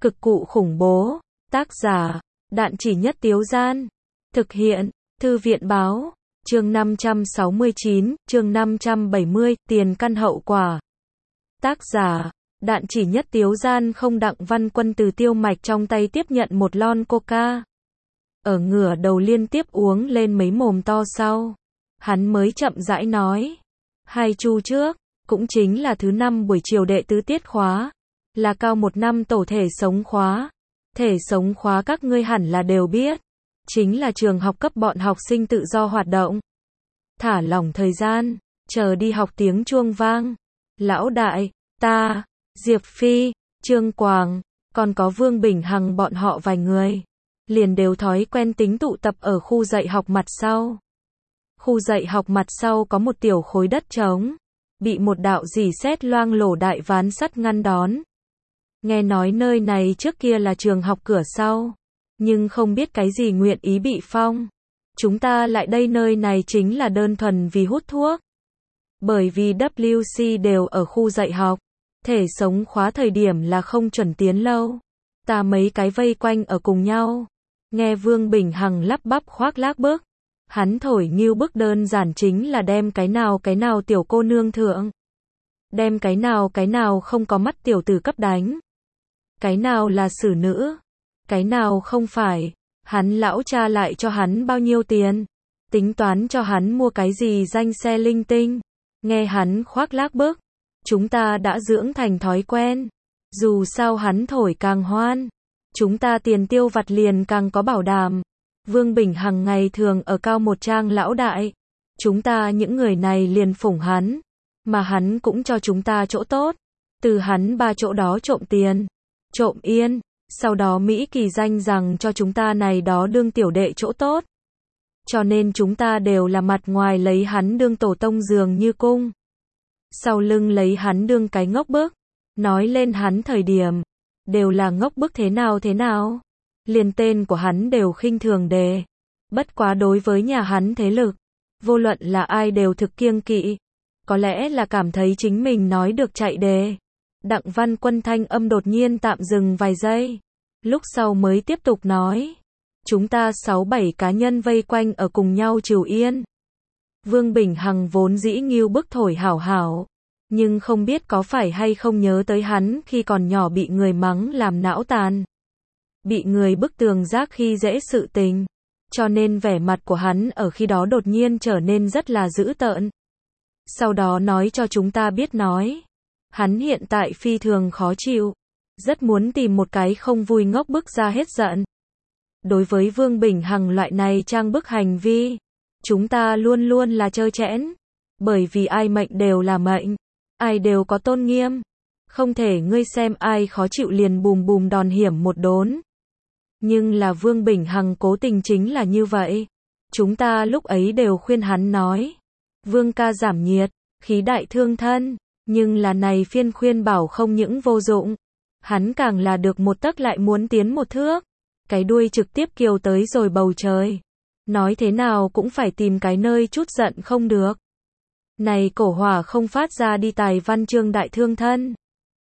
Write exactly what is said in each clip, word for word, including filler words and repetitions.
Cực cụ khủng bố. Tác giả, Đạn Chỉ Nhất Tiếu Gian. Thực hiện, Thư viện Báo. Chương năm trăm sáu mươi chín, chương năm trăm bảy mươi, tiền căn hậu quả. Tác giả, Đạn Chỉ Nhất Tiếu Gian. Không. Đặng Văn Quân từ Tiêu Mạch trong tay tiếp nhận một lon coca. Ở ngửa đầu liên tiếp uống lên mấy mồm to sau. Hắn mới chậm rãi nói. Hai chu trước, cũng chính là thứ năm buổi chiều đệ tứ tiết khóa. Là cao một năm tổ thể sống khóa. Thể sống khóa các ngươi hẳn là đều biết. Chính là trường học cấp bọn học sinh tự do hoạt động. Thả lỏng thời gian, chờ đi học tiếng chuông vang. Lão đại, ta, Diệp Phi, Trương Quảng, còn có Vương Bình Hằng bọn họ vài người. Liền đều thói quen tính tụ tập ở khu dạy học mặt sau. Khu dạy học mặt sau có một tiểu khối đất trống. Bị một đạo rỉ sét loang lổ đại ván sắt ngăn đón. Nghe nói nơi này trước kia là trường học cửa sau. Nhưng không biết cái gì nguyện ý bị phong. Chúng ta lại đây nơi này chính là đơn thuần vì hút thuốc. Bởi vì W C đều ở khu dạy học. Thể sống khóa thời điểm là không chuẩn tiến lâu. Ta mấy cái vây quanh ở cùng nhau. Nghe Vương Bình Hằng lắp bắp khoác lác bức. Hắn thổi nghiêu bức đơn giản chính là đem cái nào cái nào tiểu cô nương thượng. Đem cái nào cái nào không có mắt tiểu tử cấp đánh. Cái nào là xử nữ. Cái nào không phải. Hắn lão cha lại cho hắn bao nhiêu tiền. Tính toán cho hắn mua cái gì danh xe linh tinh. Nghe hắn khoác lác bức. Chúng ta đã dưỡng thành thói quen. Dù sao hắn thổi càng hoan. Chúng ta tiền tiêu vặt liền càng có bảo đảm. Vương Bình Hằng ngày thường ở cao một trang lão đại. Chúng ta những người này liền phủng hắn. Mà hắn cũng cho chúng ta chỗ tốt. Từ hắn ba chỗ đó trộm tiền. Trộm yên. Sau đó Mỹ kỳ danh rằng cho chúng ta này đó đương tiểu đệ chỗ tốt. Cho nên chúng ta đều là mặt ngoài lấy hắn đương tổ tông dường như cung. Sau lưng lấy hắn đương cái ngốc bức. Nói lên hắn thời điểm. Đều là ngốc bức thế nào thế nào. Liền tên của hắn đều khinh thường đề. Bất quá đối với nhà hắn thế lực. Vô luận là ai đều thực kiêng kỵ. Có lẽ là cảm thấy chính mình nói được chạy đề. Đặng Văn Quân thanh âm đột nhiên tạm dừng vài giây. Lúc sau mới tiếp tục nói. Chúng ta sáu bảy cá nhân vây quanh ở cùng nhau trừ yên. Vương Bình Hằng vốn dĩ nghiêu bức thổi hảo hảo. Nhưng không biết có phải hay không nhớ tới hắn khi còn nhỏ bị người mắng làm não tàn. Bị người bức tường giác khi dễ sự tình. Cho nên vẻ mặt của hắn ở khi đó đột nhiên trở nên rất là dữ tợn. Sau đó nói cho chúng ta biết nói. Hắn hiện tại phi thường khó chịu. Rất muốn tìm một cái không vui ngốc bức ra hết giận. Đối với Vương Bình Hằng loại này trang bức hành vi. Chúng ta luôn luôn là trơ trẽn. Bởi vì ai mệnh đều là mệnh. Ai đều có tôn nghiêm. Không thể ngươi xem ai khó chịu liền bùm bùm đòn hiểm một đốn. Nhưng là Vương Bình Hằng cố tình chính là như vậy. Chúng ta lúc ấy đều khuyên hắn nói. Vương ca giảm nhiệt, khí đại thương thân. Nhưng là này phiên khuyên bảo không những vô dụng. Hắn càng là được một tấc lại muốn tiến một thước. Cái đuôi trực tiếp kiều tới rồi bầu trời. Nói thế nào cũng phải tìm cái nơi chút giận không được. Này cổ hỏa không phát ra đi tài văn chương đại thương thân.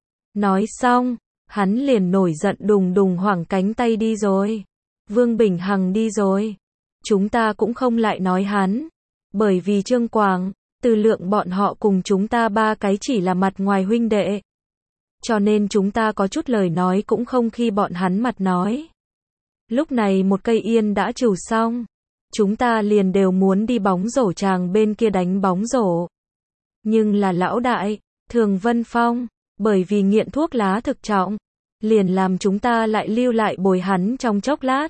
Nói xong, hắn liền nổi giận đùng đùng hoảng cánh tay đi rồi. Vương Bình Hằng đi rồi. Chúng ta cũng không lại nói hắn. Bởi vì Trương Quảng, Từ Lượng bọn họ cùng chúng ta ba cái chỉ là mặt ngoài huynh đệ. Cho nên chúng ta có chút lời nói cũng không khi bọn hắn mặt nói. Lúc này một cây yên đã trừ xong. Chúng ta liền đều muốn đi bóng rổ tràng bên kia đánh bóng rổ. Nhưng là lão đại, Thường Vân Phong, bởi vì nghiện thuốc lá thực trọng, liền làm chúng ta lại lưu lại bồi hắn trong chốc lát.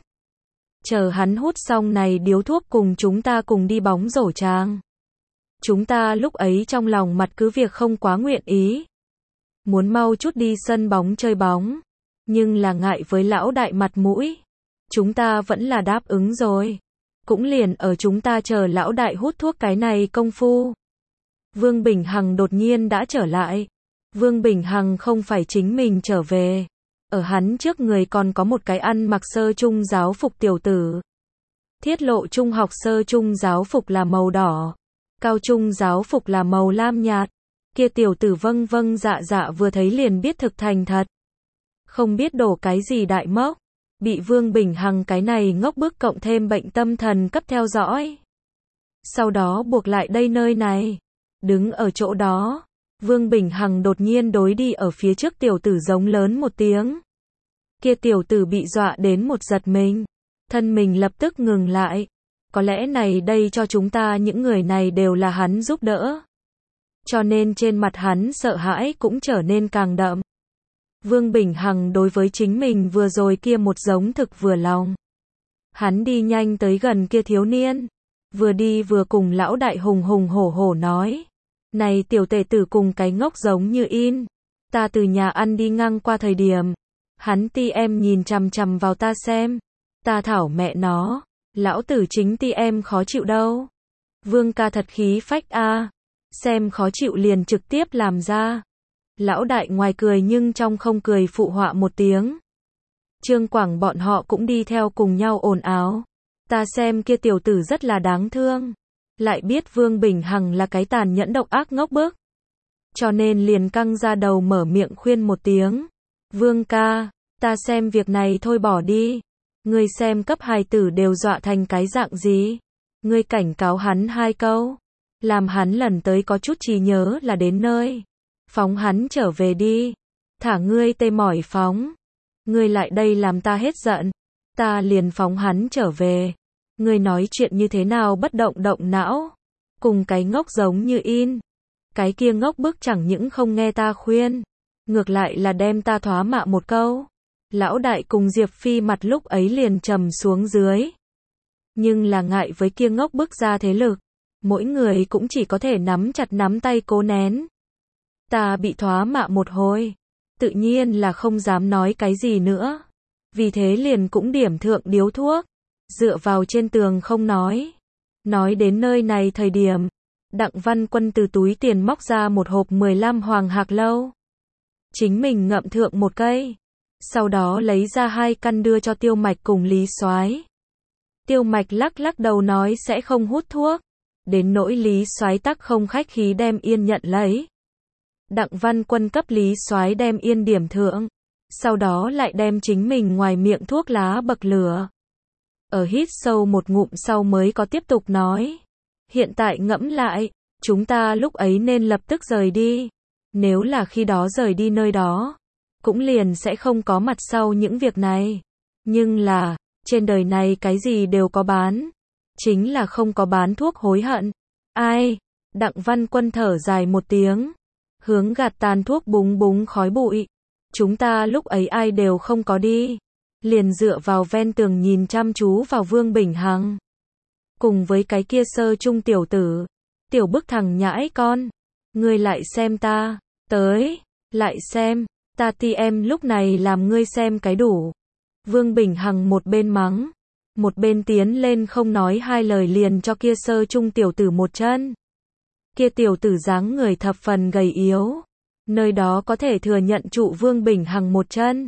Chờ hắn hút xong này điếu thuốc cùng chúng ta cùng đi bóng rổ tràng. Chúng ta lúc ấy trong lòng mặt cứ việc không quá nguyện ý. Muốn mau chút đi sân bóng chơi bóng. Nhưng là ngại với lão đại mặt mũi. Chúng ta vẫn là đáp ứng rồi. Cũng liền ở chúng ta chờ lão đại hút thuốc cái này công phu. Vương Bình Hằng đột nhiên đã trở lại. Vương Bình Hằng không phải chính mình trở về. Ở hắn trước người còn có một cái ăn mặc sơ trung giáo phục tiểu tử. Thiết lộ trung học sơ trung giáo phục là màu đỏ. Cao trung giáo phục là màu lam nhạt. Kia tiểu tử vâng vâng dạ dạ vừa thấy liền biết thực thành thật. không biết đổ cái gì đại mốc, bị Vương Bình Hằng cái này ngốc bức cộng thêm bệnh tâm thần cấp theo dõi. Sau đó buộc lại đây nơi này, đứng ở chỗ đó, Vương Bình Hằng đột nhiên đối đi ở phía trước tiểu tử giống lớn một tiếng. Kia tiểu tử bị dọa đến một giật mình, thân mình lập tức ngừng lại. Có lẽ này đây cho chúng ta những người này đều là hắn giúp đỡ. Cho nên trên mặt hắn sợ hãi cũng trở nên càng đậm. Vương Bình Hằng đối với chính mình vừa rồi kia một giống thực vừa lòng. Hắn đi nhanh tới gần kia thiếu niên, vừa đi vừa cùng lão đại hùng hùng hổ hổ nói. Này tiểu tể tử cùng cái ngốc giống như in. Ta từ nhà ăn đi ngang qua thời điểm. Hắn ti em nhìn chằm chằm vào ta xem. Ta thảo mẹ nó. Lão tử chính ti em khó chịu đâu. Vương ca thật khí phách a, à. Xem khó chịu liền trực tiếp làm ra. Lão đại ngoài cười nhưng trong không cười phụ họa một tiếng. Trương Quảng bọn họ cũng đi theo cùng nhau ồn ào. Ta xem kia tiểu tử rất là đáng thương. Lại biết Vương Bình Hằng là cái tàn nhẫn độc ác ngốc bức. Cho nên liền căng ra đầu mở miệng khuyên một tiếng. Vương ca, ta xem việc này thôi bỏ đi. Ngươi xem cấp hài tử đều dọa thành cái dạng gì. Ngươi cảnh cáo hắn hai câu. Làm hắn lần tới có chút trí nhớ là đến nơi. Phóng hắn trở về đi. Thả ngươi tê mỏi phóng. Ngươi lại đây làm ta hết giận. Ta liền phóng hắn trở về. Ngươi nói chuyện như thế nào bất động động não. Cùng cái ngốc giống như in. Cái kia ngốc bức chẳng những không nghe ta khuyên. Ngược lại là đem ta thoá mạ một câu. Lão đại cùng Diệp Phi mặt lúc ấy liền trầm xuống dưới. Nhưng là ngại với kia ngốc bức ra thế lực. Mỗi người cũng chỉ có thể nắm chặt nắm tay cố nén. Ta bị thoá mạ một hồi. Tự nhiên là không dám nói cái gì nữa. Vì thế liền cũng điểm thượng điếu thuốc. Dựa vào trên tường không nói. Nói đến nơi này thời điểm. Đặng Văn Quân từ túi tiền móc ra một hộp mười lăm hoàng hạc lâu. Chính mình ngậm thượng một cây. Sau đó lấy ra hai căn đưa cho Tiêu Mạch cùng Lý Soái. Tiêu Mạch lắc lắc đầu nói sẽ không hút thuốc. Đến nỗi Lý Soái tắc không khách khí đem yên nhận lấy. Đặng Văn Quân cấp Lý Soái đem yên điểm thượng. Sau đó lại đem chính mình ngoài miệng thuốc lá bậc lửa. Ở hít sâu một ngụm sau mới có tiếp tục nói. Hiện tại ngẫm lại, chúng ta lúc ấy nên lập tức rời đi. Nếu là khi đó rời đi nơi đó, cũng liền sẽ không có mặt sau những việc này. Nhưng là, trên đời này cái gì đều có bán. Chính là không có bán thuốc hối hận. Ai? Đặng Văn Quân thở dài một tiếng. Hướng gạt tàn thuốc búng búng khói bụi. Chúng ta lúc ấy ai đều không có đi. Liền dựa vào ven tường nhìn chăm chú vào Vương Bình Hằng. Cùng với cái kia sơ trung tiểu tử. Tiểu bức thằng nhãi con. Ngươi lại xem ta. Tới. Lại xem. Ta ti em lúc này làm ngươi xem cái đủ. Vương Bình Hằng một bên mắng. Một bên tiến lên không nói hai lời liền cho kia sơ trung tiểu tử một chân. Kia tiểu tử dáng người thập phần gầy yếu. Nơi đó có thể thừa nhận trụ Vương Bình Hằng một chân.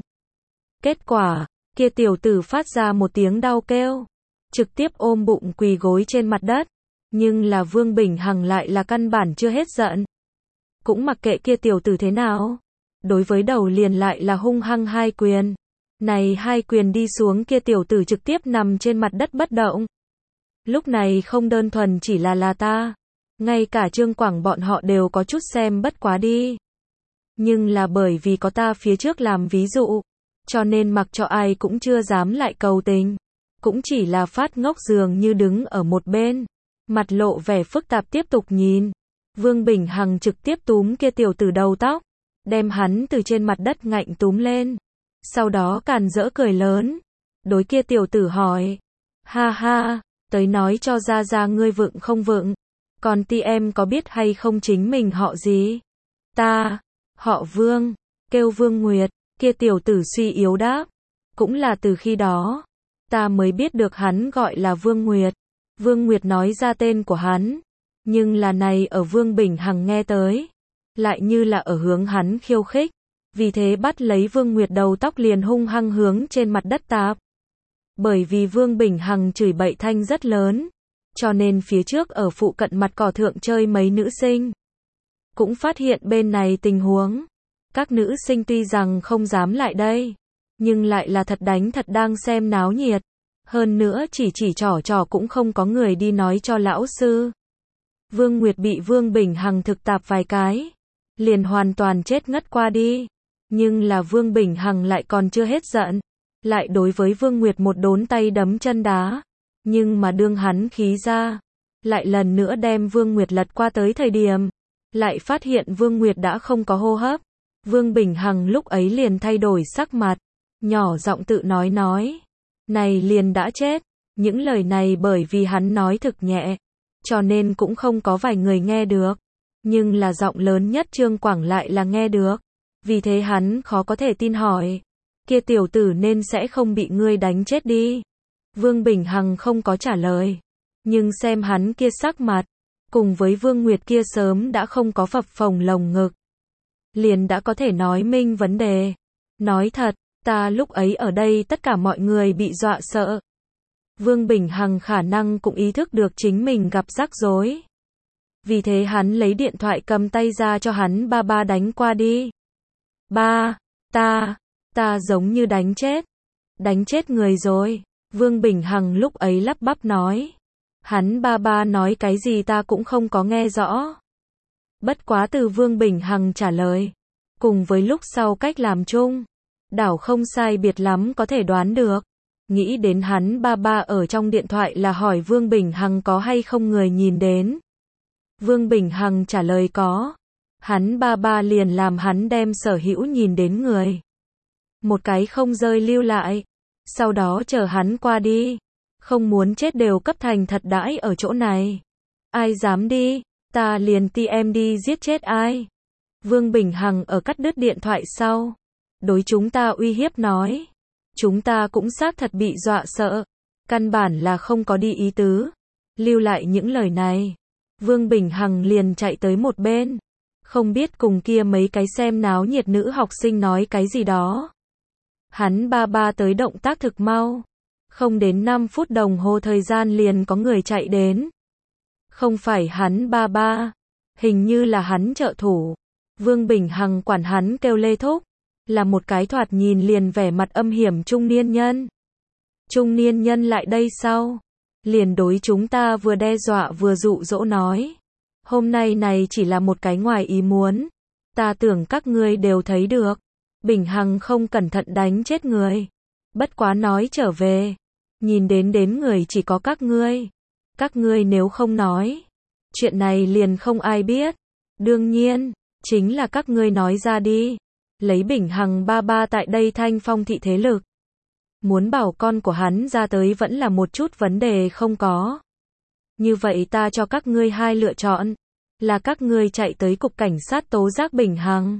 Kết quả, kia tiểu tử phát ra một tiếng đau kêu. Trực tiếp ôm bụng quỳ gối trên mặt đất. Nhưng là Vương Bình Hằng lại là căn bản chưa hết giận. Cũng mặc kệ kia tiểu tử thế nào. Đối với đầu liền lại là hung hăng hai quyền. Này hai quyền đi xuống kia tiểu tử trực tiếp nằm trên mặt đất bất động. Lúc này không đơn thuần chỉ là là ta. Ngay cả Trương Quảng bọn họ đều có chút xem bất quá đi. Nhưng là bởi vì có ta phía trước làm ví dụ. Cho nên mặc cho ai cũng chưa dám lại cầu tình. Cũng chỉ là phát ngốc dường như đứng ở một bên. Mặt lộ vẻ phức tạp tiếp tục nhìn. Vương Bình Hằng trực tiếp túm kia tiểu tử đầu tóc. Đem hắn từ trên mặt đất ngạnh túm lên. Sau đó càn rỡ cười lớn. Đối kia tiểu tử hỏi. Ha ha, tới nói cho ra ra ngươi vựng không vựng. Còn ti em có biết hay không chính mình họ gì? Ta, họ Vương, kêu Vương Nguyệt. Kia tiểu tử suy yếu đáp. Cũng là từ khi đó, ta mới biết được hắn gọi là Vương Nguyệt. Vương Nguyệt nói ra tên của hắn. Nhưng là này ở Vương Bình Hằng nghe tới. Lại như là ở hướng hắn khiêu khích. Vì thế bắt lấy Vương Nguyệt đầu tóc liền hung hăng hướng trên mặt đất tạp. Bởi vì Vương Bình Hằng chửi bậy thanh rất lớn. Cho nên phía trước ở phụ cận mặt cỏ thượng chơi mấy nữ sinh. Cũng phát hiện bên này tình huống. Các nữ sinh tuy rằng không dám lại đây, nhưng lại là thật đánh thật đang xem náo nhiệt. Hơn nữa chỉ chỉ trò trò cũng không có người đi nói cho lão sư. Vương Nguyệt bị Vương Bình Hằng thực tạp vài cái, liền hoàn toàn chết ngất qua đi. Nhưng là Vương Bình Hằng lại còn chưa hết giận, lại đối với Vương Nguyệt một đốn tay đấm chân đá. Nhưng mà đương hắn khí ra, lại lần nữa đem Vương Nguyệt lật qua tới thời điểm, lại phát hiện Vương Nguyệt đã không có hô hấp. Vương Bình Hằng lúc ấy liền thay đổi sắc mặt, nhỏ giọng tự nói nói, này liền đã chết. Những lời này bởi vì hắn nói thực nhẹ, cho nên cũng không có vài người nghe được. Nhưng là giọng lớn nhất Trương Quảng lại là nghe được. Vì thế hắn khó có thể tin hỏi, kia tiểu tử nên sẽ không bị ngươi đánh chết đi. Vương Bình Hằng không có trả lời, nhưng xem hắn kia sắc mặt, cùng với Vương Nguyệt kia sớm đã không có phập phồng lồng ngực, liền đã có thể nói minh vấn đề. Nói thật, ta lúc ấy ở đây tất cả mọi người bị dọa sợ. Vương Bình Hằng khả năng cũng ý thức được chính mình gặp rắc rối. Vì thế hắn lấy điện thoại cầm tay ra cho hắn ba ba đánh qua đi. Ba, ta, ta giống như đánh chết. Đánh chết người rồi. Vương Bình Hằng lúc ấy lắp bắp nói. Hắn ba ba nói cái gì ta cũng không có nghe rõ. Bất quá từ Vương Bình Hằng trả lời, cùng với lúc sau cách làm chung, đảo không sai biệt lắm có thể đoán được. Nghĩ đến hắn ba ba ở trong điện thoại là hỏi Vương Bình Hằng có hay không người nhìn đến. Vương Bình Hằng trả lời có. Hắn ba ba liền làm hắn đem sở hữu nhìn đến người, một cái không rơi lưu lại. Sau đó chờ hắn qua đi. Không muốn chết đều cấp thành thật đãi ở chỗ này. Ai dám đi, ta liền ti em đi giết chết ai. Vương Bình Hằng ở cắt đứt điện thoại sau, đối chúng ta uy hiếp nói. Chúng ta cũng xác thật bị dọa sợ. Căn bản là không có đi ý tứ. Lưu lại những lời này. Vương Bình Hằng liền chạy tới một bên. Không biết cùng kia mấy cái xem náo nhiệt nữ học sinh nói cái gì đó. Hắn ba ba tới động tác thực mau. Không đến năm phút đồng hồ thời gian liền có người chạy đến. Không phải hắn ba ba. Hình như là hắn trợ thủ. Vương Bình Hằng quản hắn kêu Lê Thúc. Là một cái thoạt nhìn liền vẻ mặt âm hiểm trung niên nhân. Trung niên nhân lại đây sau. Liền đối chúng ta vừa đe dọa vừa dụ dỗ nói. Hôm nay này chỉ là một cái ngoài ý muốn. Ta tưởng các ngươi đều thấy được. Bình Hằng không cẩn thận đánh chết người. Bất quá nói trở về. Nhìn đến đến người chỉ có các ngươi. Các ngươi nếu không nói. Chuyện này liền không ai biết. Đương nhiên, chính là các ngươi nói ra đi. Lấy Bình Hằng ba ba tại đây Thanh Phong thị thế lực. Muốn bảo con của hắn ra tới vẫn là một chút vấn đề không có. Như vậy ta cho các ngươi hai lựa chọn. Là các ngươi chạy tới cục cảnh sát tố giác Bình Hằng.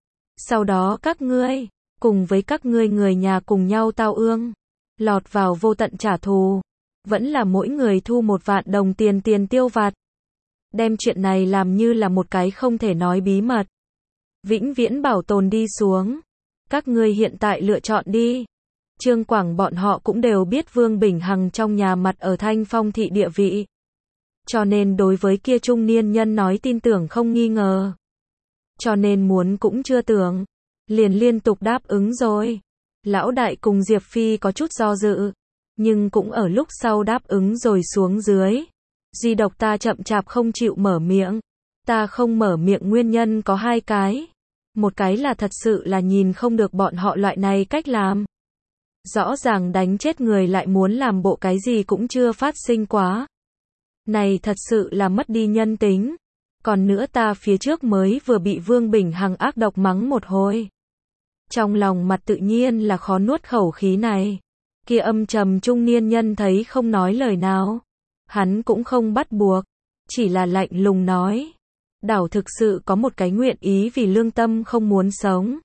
Sau đó các ngươi, cùng với các ngươi người nhà cùng nhau tao ương. Lọt vào vô tận trả thù. Vẫn là mỗi người thu một vạn đồng tiền tiền tiêu vặt. Đem chuyện này làm như là một cái không thể nói bí mật. Vĩnh viễn bảo tồn đi xuống. Các ngươi hiện tại lựa chọn đi. Trương Quảng bọn họ cũng đều biết Vương Bình Hằng trong nhà mặt ở Thanh Phong thị địa vị. Cho nên đối với kia trung niên nhân nói tin tưởng không nghi ngờ. Cho nên muốn cũng chưa tưởng. Liền liên tục đáp ứng rồi. Lão đại cùng Diệp Phi có chút do dự. Nhưng cũng ở lúc sau đáp ứng rồi xuống dưới. Duy độc ta chậm chạp không chịu mở miệng. Ta không mở miệng nguyên nhân có hai cái. Một cái là thật sự là nhìn không được bọn họ loại này cách làm. Rõ ràng đánh chết người lại muốn làm bộ cái gì cũng chưa phát sinh quá. Này thật sự là mất đi nhân tính. Còn nữa ta phía trước mới vừa bị Vương Bình Hằng ác độc mắng một hồi. Trong lòng mặt tự nhiên là khó nuốt khẩu khí này. Kia âm trầm trung niên nhân thấy không nói lời nào. Hắn cũng không bắt buộc. Chỉ là lạnh lùng nói. Đảo thực sự có một cái nguyện ý vì lương tâm không muốn sống.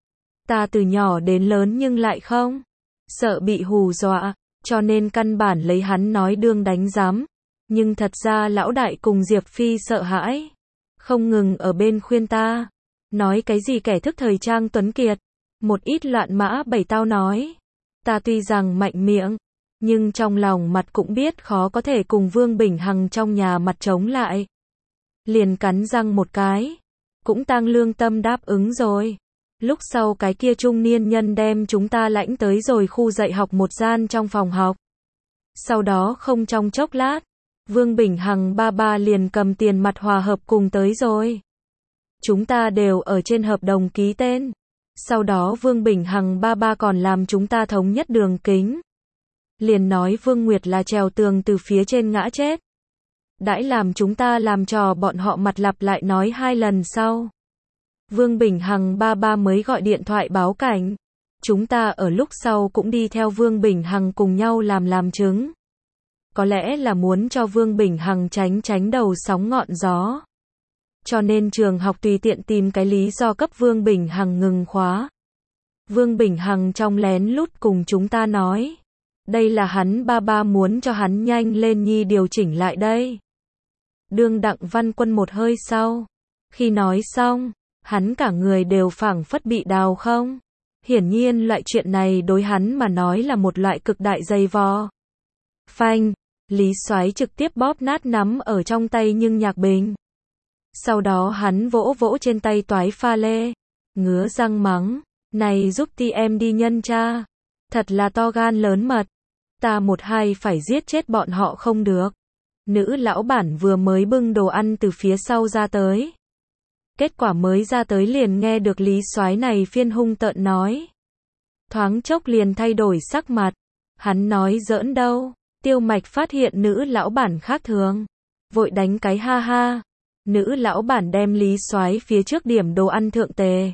Ta từ nhỏ đến lớn nhưng lại không. Sợ bị hù dọa. Cho nên căn bản lấy hắn nói đương đánh giám. Nhưng thật ra lão đại cùng Diệp Phi sợ hãi. Không ngừng ở bên khuyên ta. Nói cái gì kẻ thức thời trang tuấn kiệt. Một ít loạn mã bảy tao nói. Ta tuy rằng mạnh miệng. Nhưng trong lòng mặt cũng biết khó có thể cùng Vương Bình Hằng trong nhà mặt chống lại. Liền cắn răng một cái. Cũng tang lương tâm đáp ứng rồi. Lúc sau cái kia trung niên nhân đem chúng ta lãnh tới rồi khu dạy học một gian trong phòng học. Sau đó không trong chốc lát, Vương Bình Hằng ba ba liền cầm tiền mặt hòa hợp cùng tới rồi. Chúng ta đều ở trên hợp đồng ký tên. Sau đó Vương Bình Hằng ba ba còn làm chúng ta thống nhất đường kính. Liền nói Vương Nguyệt là trèo tường từ phía trên ngã chết. Đãi làm chúng ta làm trò bọn họ mặt lặp lại nói hai lần sau. Vương Bình Hằng ba ba mới gọi điện thoại báo cảnh. Chúng ta ở lúc sau cũng đi theo Vương Bình Hằng cùng nhau làm làm chứng. Có lẽ là muốn cho Vương Bình Hằng tránh tránh đầu sóng ngọn gió. Cho nên trường học tùy tiện tìm cái lý do cấp Vương Bình Hằng ngừng khóa. Vương Bình Hằng trong lén lút cùng chúng ta nói. Đây là hắn ba ba muốn cho hắn nhanh lên nhi điều chỉnh lại đây. Đương Đặng Văn Quân một hơi sau. Khi nói xong, hắn cả người đều phảng phất bị đào không. Hiển nhiên loại chuyện này đối hắn mà nói là một loại cực đại dày vò. Phanh, Lý Soái trực tiếp bóp nát nắm ở trong tay nhưng nhạc bình. Sau đó hắn vỗ vỗ trên tay toái pha lê, ngứa răng mắng, này giúp ti em đi nhân tra, thật là to gan lớn mật, ta một hai phải giết chết bọn họ không được. Nữ lão bản vừa mới bưng đồ ăn từ phía sau ra tới. Kết quả mới ra tới liền nghe được Lý Soái này phiên hung tợn nói. Thoáng chốc liền thay đổi sắc mặt, hắn nói giỡn đâu, Tiêu Mạch phát hiện nữ lão bản khác thường, vội đánh cái ha ha. Nữ lão bản đem Lý Soái phía trước điểm đồ ăn thượng tề.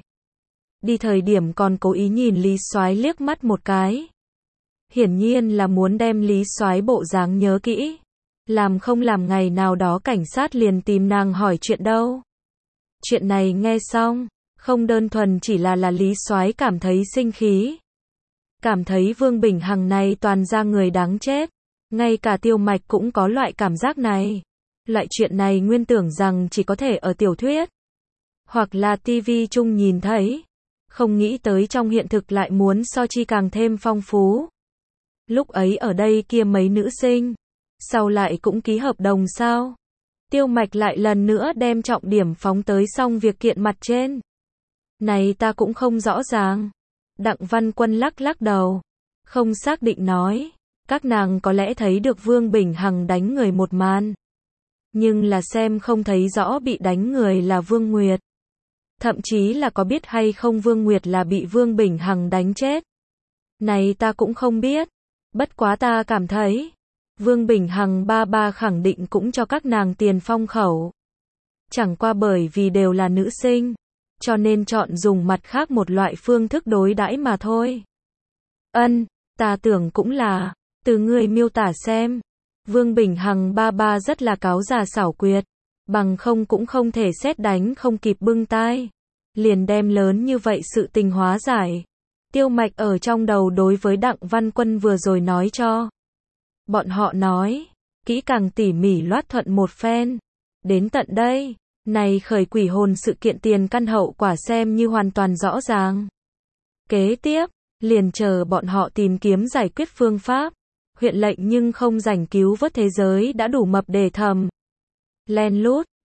Đi thời điểm còn cố ý nhìn Lý Soái liếc mắt một cái. Hiển nhiên là muốn đem Lý Soái bộ dáng nhớ kỹ. Làm không làm ngày nào đó cảnh sát liền tìm nàng hỏi chuyện đâu. Chuyện này nghe xong, không đơn thuần chỉ là là Lý Soái cảm thấy sinh khí. Cảm thấy Vương Bình Hằng này toàn ra người đáng chết. Ngay cả Tiêu Mạch cũng có loại cảm giác này. Loại chuyện này nguyên tưởng rằng chỉ có thể ở tiểu thuyết. Hoặc là tivi chung nhìn thấy. Không nghĩ tới trong hiện thực lại muốn so chi càng thêm phong phú. Lúc ấy ở đây kia mấy nữ sinh. Sau lại cũng ký hợp đồng sao? Tiêu Mạch lại lần nữa đem trọng điểm phóng tới xong việc kiện mặt trên. Này ta cũng không rõ ràng. Đặng Văn Quân lắc lắc đầu. Không xác định nói. Các nàng có lẽ thấy được Vương Bình Hằng đánh người một màn. Nhưng là xem không thấy rõ bị đánh người là Vương Nguyệt. Thậm chí là có biết hay không Vương Nguyệt là bị Vương Bình Hằng đánh chết. Này ta cũng không biết. Bất quá ta cảm thấy. Vương Bình Hằng ba ba khẳng định cũng cho các nàng tiền phong khẩu. Chẳng qua bởi vì đều là nữ sinh. Cho nên chọn dùng mặt khác một loại phương thức đối đãi mà thôi. Ân, ta tưởng cũng là. Từ người miêu tả xem. Vương Bình Hằng ba ba rất là cáo già xảo quyệt. Bằng không cũng không thể xét đánh không kịp bưng tai. Liền đem lớn như vậy sự tình hóa giải. Tiêu Mạch ở trong đầu đối với Đặng Văn Quân vừa rồi nói cho. Bọn họ nói. Kỹ càng tỉ mỉ loát thuận một phen. Đến tận đây. Này khởi quỷ hồn sự kiện tiền căn hậu quả xem như hoàn toàn rõ ràng. Kế tiếp. Liền chờ bọn họ tìm kiếm giải quyết phương pháp. Huyện lệnh nhưng không rảnh cứu vớt thế giới đã đủ mập để thầm. Len lút,